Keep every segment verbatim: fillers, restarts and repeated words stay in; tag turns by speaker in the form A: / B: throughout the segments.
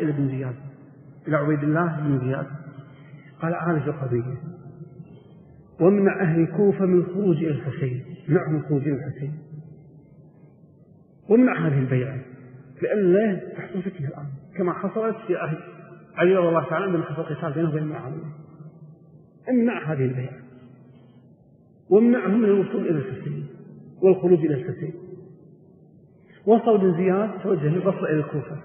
A: إلى ابن زياد إلى عبيد الله بن زياد قال عالج القضية وامنع أهل الكوفة من الخروج إلى الحسين، منعهم الخروج إلى الحسين وامنع هذه البيعة لأن لا تحصل فتنة الآن كما حصلت في عهد علي رضي الله تعالى عندما حصل قتال بينه وبين معاوية. امنع هذه البيعة وامنعهم من الوصول إلى الحسين والخروج إلى الحسين. وصل بن زياد توجه البصرة إلى الكوفة.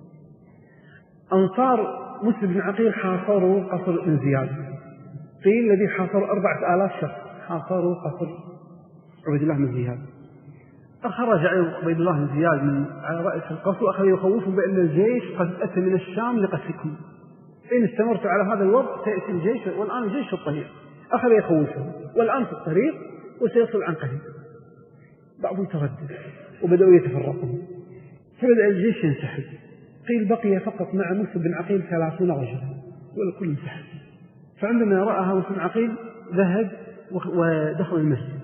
A: أنصار مسلم بن عقيل حاصروا قصر بن زياد، قيل الذي حاصروا أربعة آلاف شخص حاصروا قصر عبيد الله بن زياد. خرج عبيد الله بن زياد من على رأس القصر وأخذ يخوفهم بأن الجيش قد أتى من الشام لقتلكم، إن استمرت على هذا الوضع سيأتي الجيش والآن الجيش في الطريق. أخذ يخوفهم والآن في الطريق وسيصل عن قريب. بعضهم تردد وبدأوا يتفرقون فبدأ الجيش ينسحب. قيل بقي فقط مع مسلم بن عقيل ثلاثون رجلا والكل انسحب. فعندما رأى مسلم بن عقيل ذهب ودخل المسجد،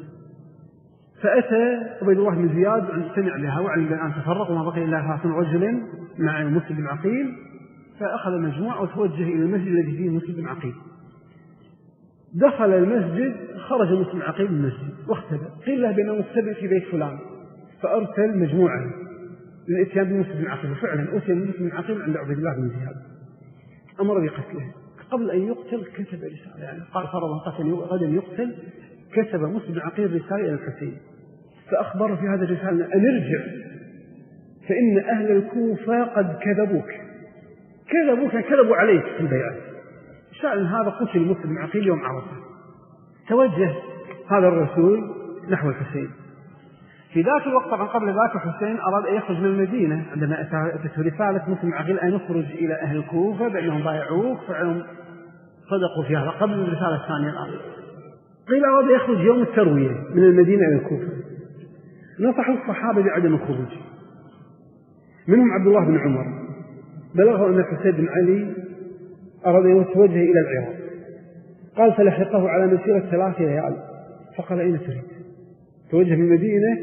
A: فأتى عبيد الله بن زياد سمع بها وعلم الآن تفرق وما بقي إلا ثلاثون رجلا مع مسلم بن عقيل، فأخذ مجموعة وتوجه إلى المسجد الذي فيه مسلم بن عقيل. دخل المسجد، خرج مسلم بن عقيل من المسجد واختبأ، قيل له بأنه مختبئ في بيت فلان، فأرسل مجموعة للإتيان بمسلم بن عقيل. وفعلا أتي مسلم بن عقيل عند عبيد الله بن زياد، أمر بقتله. قبل أن يقتل كتب رسالة، يعني قال فرضا قتل غدا يقتل، كتب مسلم بن عقيل رسالة إلى الحسين فأخبر في هذا الرسالة أن ارجع فإن أهل الكوفة قد كذبوك كذبوك كذبوا عليك في البيعة. شأن هذا قتل مسلم بن عقيل يوم عرفة. توجه هذا الرسول نحو الحسين. في ذاك الوقت طبعا قبل ذاك الحسين أراد أن يخرج من المدينة عندما أتته رسالة مسلم بن عقيل أن يخرج إلى أهل الكوفة بأنهم بايعوه، فعلهم صدقوا في هذا قبل الرسالة الثانية الآن. قيل أراد يخرج يوم التروية من المدينة إلى الكوفة. نصحوا الصحابة بعدم الخروج، منهم عبد الله بن عمر بلغه أن الحسين بن علي أراد أن يتوجه إلى العراق، قال فلحقه على مسيرة ثلاث ليال فقال أين تريد؟ توجه من المدينة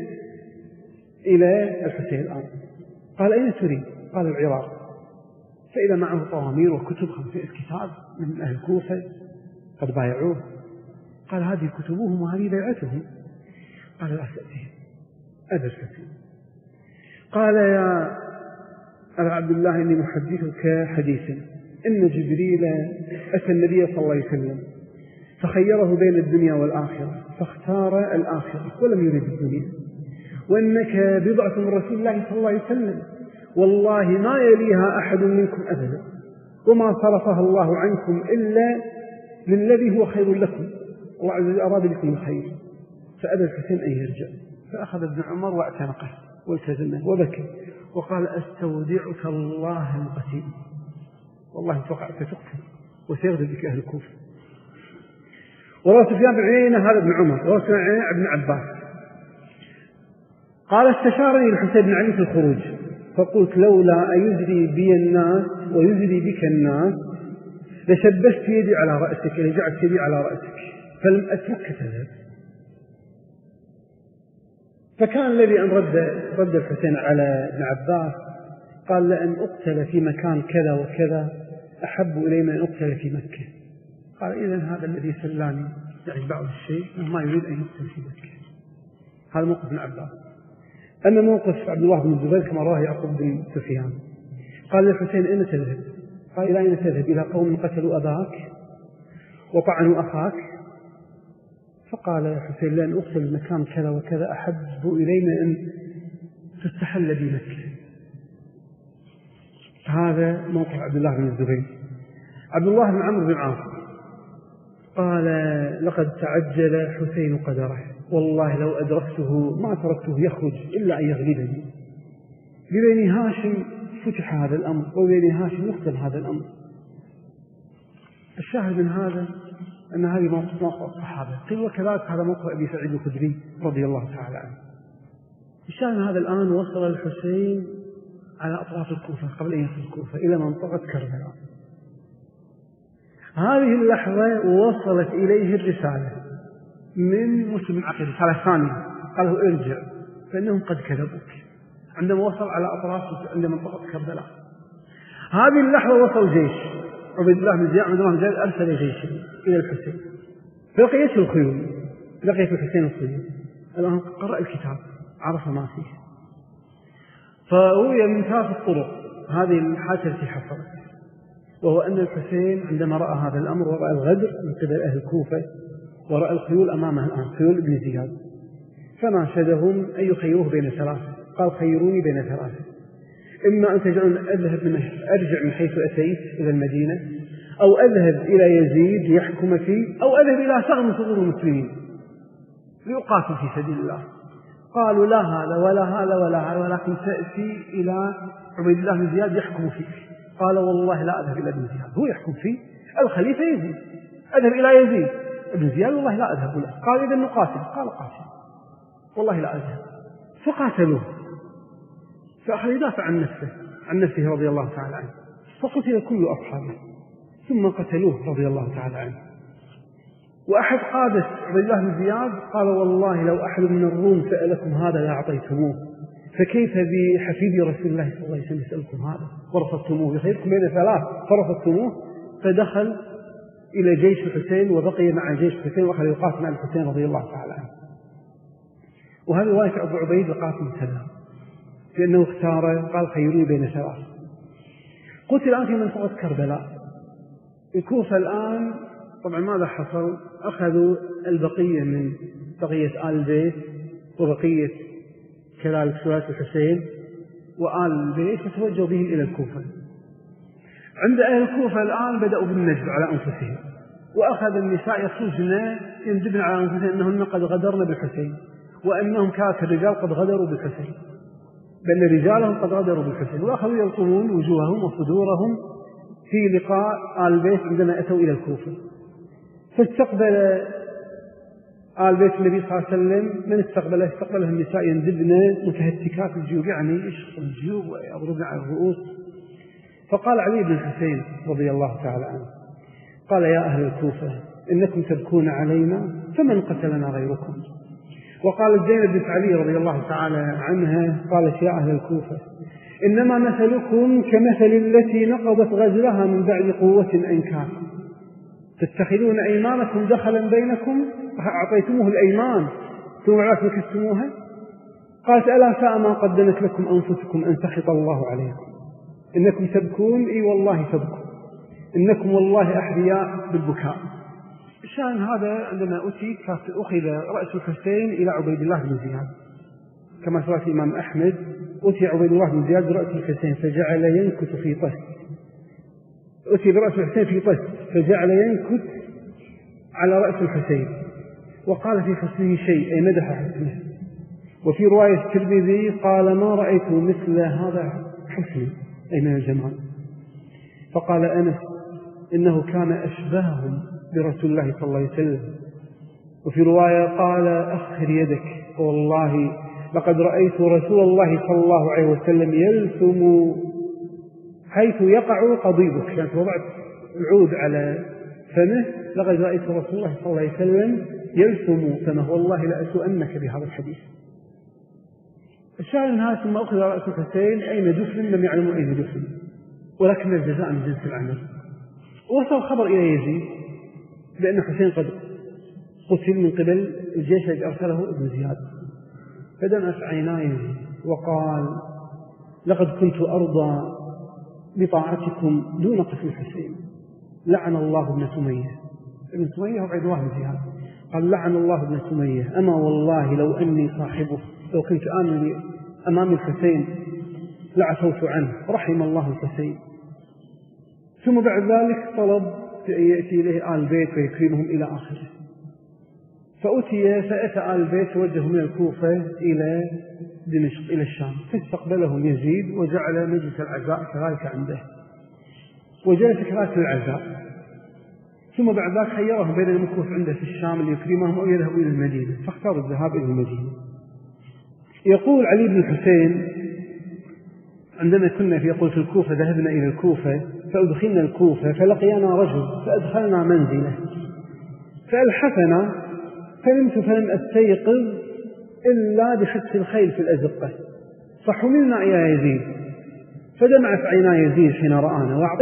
A: إلى الحسين الآن، قال أين تريد؟ قال العراق. فإذا معه طوامير وكتب خمسين كتاب من أهل الكوفة قد بايعوه. قال هذه كتبهم وهذه بيعتهم. قال لا تأتيهم أبا الحسين. قال يا أبا عبد الله إني محدثك حديثا إن جبريل أتى النبي صلى الله عليه وسلم فخيره بين الدنيا والآخرة فاختار الآخرة ولم يريد الدنيا، وإنك بضعة من رسول الله صلى الله عليه وسلم والله ما يليها أحد منكم أبدا، وما صرفها الله عنكم إلا للذي هو خير لكم، الله عز وجل أراد بكم الخير. فأبى الحسين أن يرجع، فأخذ ابن عمر واعتنقه والتزمه وبكى وقال أستودعك الله القتيل، والله توقعت تقتل وسيغضب بك أهل الكوفة. وروى سفيان بن عيينة هذا ابن عمر، وروى سفيان بن عيينة ابن عباس قال استشارني الحسين بن علي في الخروج فقلت لولا أن يجري بي الناس ويجري بك الناس لشبست يدي على رأسك، لجعت يدي على رأسك فلم أترك تذهب. فكان الذي أن رد, رد الحسين على ابن عباس قال لأن أقتل في مكان كذا وكذا أحب إلي من أن أقتل في مكة. قال إذن هذا الذي سلاني يعني بعض الشيء ما يريد أن يقتل في مكة. هذا موقف ابن عباس. أما موقف عبد الله بن الزبير كما رواه يعقوب بن سفيان قال للحسين أين تذهب؟ قال إلى أين تذهب؟ إلى قوم قتلوا أباك وطعنوا أخاك. فقال الحسين لأن أقتل مكان كذا وكذا أحب إلي من أن تستحل بي مكة. هذا موقف عبد الله بن الزبير. عبد الله بن عمرو بن العاص قال لقد تعجل حسين قدره والله لو أدركته ما تركته يخرج إلا أن يغلبني. ببني هاشم فتح هذا الأمر وببني هاشم يختم هذا الأمر. الشاهد من هذا أن هذه موقف موقف الصحابة. قيل وكذلك هذا موقف أبي سعيد الخدري رضي الله تعالى عنه. الشاهد من هذا الآن وصل الحسين على أطراف الكوفة قبل أن يصل الكوفة إلى منطقة كربلاء. هذه اللحظة وصلت إليه الرسالة من مسلم بن عقيل، رسالة ثانية قال له ارجع فإنهم قد كذبوك. عندما وصل على أطراف عند منطقة كربلاء هذه اللحظة وصل جيش عبيد الله بن زياد، عبد الله بن زياد أرسل جيشا إلى الحسين، فلقيت الخيول، لقيت الحسين الخيول. الآن قرأ الكتاب عرف ما فيه، فروي من ثلاث الطرق هذه الحادثة التي حصلت، وهو أن الحسين عندما رأى هذا الأمر ورأى الغدر من قبل أهل الكوفة ورأى الخيول أمامه الآن خيول ابن زياد، فناشدهم أن يخيروه بين ثلاثة. قال خيروني بين ثلاثة، إما أن تجعلون أذهب من أرجع من حيث أتيت إلى المدينة، أو أذهب إلى يزيد يحكم فيه، أو أذهب إلى ثغر من ثغور المسلمين ليقاتل في سبيل الله. قالوا لا هذا ولا هذا ولا هذا، ولكن تأتي إلى عبيد الله بن زياد يحكم فيه. قال والله لا أذهب إلى ابن زياد، هو يحكم فيه الخليفة يزيد، أذهب إلى يزيد ابن زياد والله لا أذهب له. قال إذا نقاتل، قال قاتل والله لا أذهب. فقاتلوه، فأخذ يدافع عن نفسه عن نفسه رضي الله تعالى عنه، فقتل كل أصحابه ثم قتلوه رضي الله تعالى عنه. وأحد قادة عبيد الله بن زياد قال والله لو أحد من الروم سألكم هذا لأعطيتموه، فكيف بحفيد رسول الله صلى الله عليه وسلم يسألكم هذا ورفضتموه، يخيركم بين ثلاث فرفضتموه. فدخل إلى جيش الحسين وبقي مع جيش الحسين وأخذ يقاتل مع الحسين رضي الله تعالى عنه. وهذه رواية أبو عبيد لقاسم سلام، لأنه اختار قال خيروني بين ثلاث. قلت الآن في منطقة كربلاء الكوفة الآن طبعا ماذا حصل؟ أخذوا البقية من بقية آل البيت وبقية كذلك سوات الحسين وآل البيت، فتوجهوا بهم إلى الكوفة. عند أهل الكوفة الآن بدأوا بالنجد على أنفسهم، وأخذ النساء يخرجن يندبن على أنفسهم أنهن قد غدرن بالحسين، وأنهم كانت الرجال قد غدروا بالحسين، بأن رجالهم قد غدروا بالحسين، وأخذوا يلطمون وجوههم وصدورهم في لقاء آل البيت عندما أتوا إلى الكوفة. فاستقبل آل بيت النبي صلى الله عليه وسلم، من استقبله؟ استقبله النساء يندبن متهتكات الجيوب، يعني يشخص الجيوب ويضربن على الرؤوس. فقال علي بن الحسين رضي الله تعالى عنه قال يا أهل الكوفة إنكم تبكون علينا فمن قتلنا غيركم. وقال زينب بنت علي رضي الله تعالى عنها قالت يا أهل الكوفة إنما مثلكم كمثل التي نقضت غزلها من بعد قوة أنكاث، تتخذون أيمانكم دخلا بينكم، أعطيتموه الأيمان ثم بعد نكستموها. قالت ألا ساء ما قدمت لكم أنفسكم أن سخط الله عليكم، إنكم تبكون إي والله تبكون، إنكم والله أحذياء بالبكاء. الشأن هذا عندما أتي أخذ رأس الحسين إلى عبيد الله بن زياد كما سوى الإمام أحمد، أتي عبيد الله بن زياد برأس الحسين فجعل ينكت في طس، أتي برأس الحسين في طس فجعل ينكت على رأس الحسين، وقال في حسنه شيء أي مدح حسنه. وفي رواية الترمذي قال ما رأيت مثل هذا حسن أي من الجمال. فقال أنس إنه كان أشبههم برسول الله صلى الله عليه وسلم. وفي رواية قال أخر يدك والله لقد رأيت رسول الله صلى الله عليه وسلم يلثم حيث يقع قضيبك، كانت يعني وضعت العود على فمه، لقد رأيت رسول الله صلى الله عليه وسلم يلثم فمه والله لأسؤنك بهذا الحديث. الشاهد هذا ثم أخذ رأس الحسين أين دفن لم يعلموا أين دفن، ولكن الجزاء من جنس العمل. وصل خبر إلى يزيد بأن حسين قد قتل من قبل الجيش الذي أرسله ابن زياد، فدمعت عيناه وقال لقد كنت أرضى بطاعتكم دون قتل الحسين، لعن الله ابن سمية. ابن سمية هو عبد الله بن زياد. قال لعن الله ابن سمية، أما والله لو أني صاحبه لو كنت آمن أمام الحسين لعفوت عنه، رحم الله الحسين. ثم بعد ذلك طلب أن يأتي إليه آل البيت ويكرمهم إلى آخره. فأتي فأتى آل البيت توجه من الكوفة إلى دمشق إلى الشام، فاستقبله يزيد وجعل مجلس العزاء كذلك عنده، وجلس كذلك العزاء. ثم بعد ذلك خيرهم بين المكوث عنده في الشام ليكرمهم أو يذهبوا إلى المدينة، فاختاروا الذهاب إلى المدينة. يقول علي بن الحسين عندما كنا في يقول في الكوفة ذهبنا إلى الكوفة فأدخلنا الكوفة فلقينا رجل فأدخلنا منزله فألحفنا فنمت فلم أستيقظ إلا بحدث الخيل في الأزقة، فحملنا إلى يزيد فدمعت عينا يزيد حين رآنا